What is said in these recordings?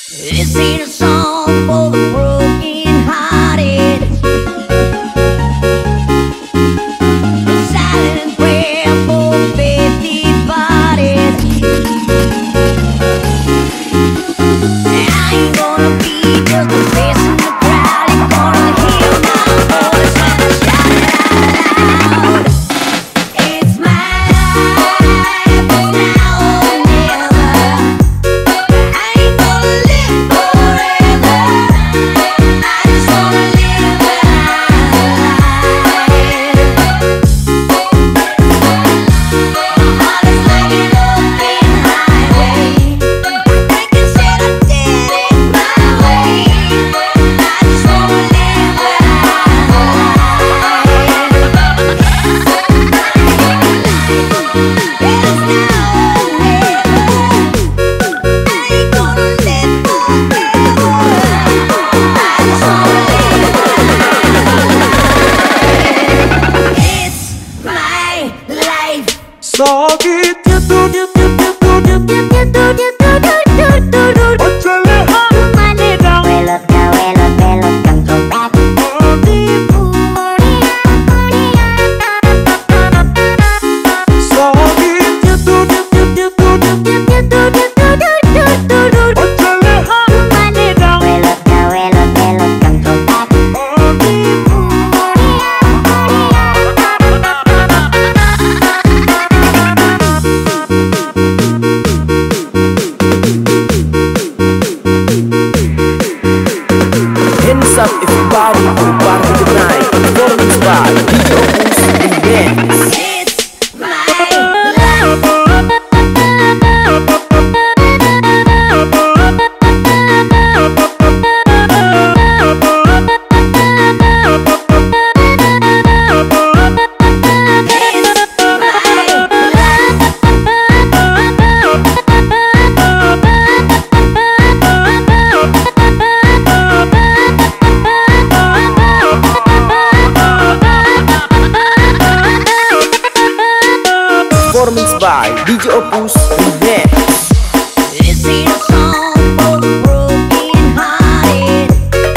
This ain't a song for the broken hearted. A silent prayer for faith departed. I ain't gonna be just a face in the crowd. You're gonna hear my voice when I shout it out loud. It's my life, it's now or never. I ain't gonna live forever. I just wanna live my heart is like an open highway. Like I said, I did it my way. I just wanna live it's now or never. I ain't gonna live forever. I just wanna live. It's my life. Sakitnya tuh hands up everybody, we're party tonight. Performance by DJ Opus Remix. It's my life. Performance by DJ Opus Remix. This ain't a song for the broken hearted.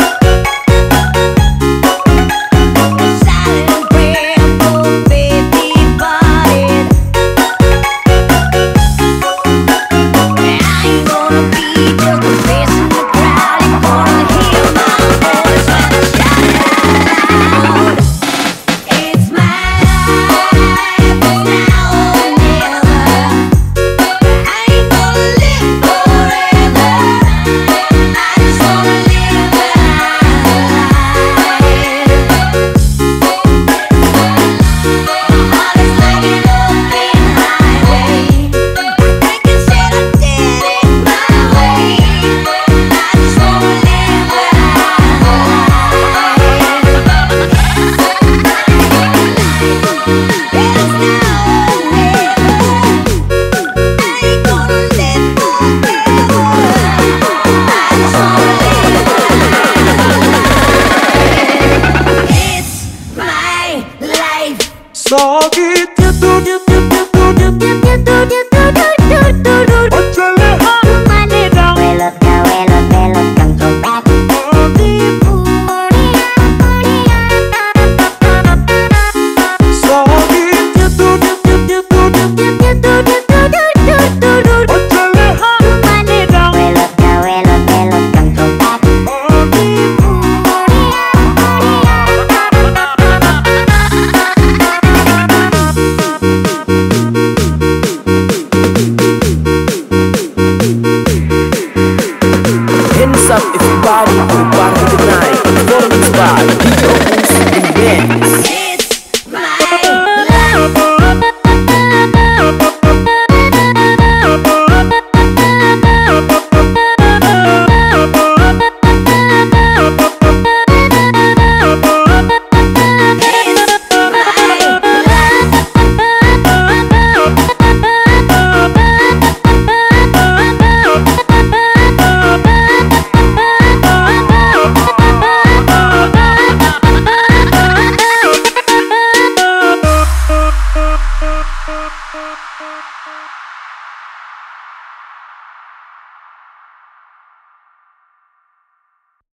A silent prayer for faith departed. I ain't gonna be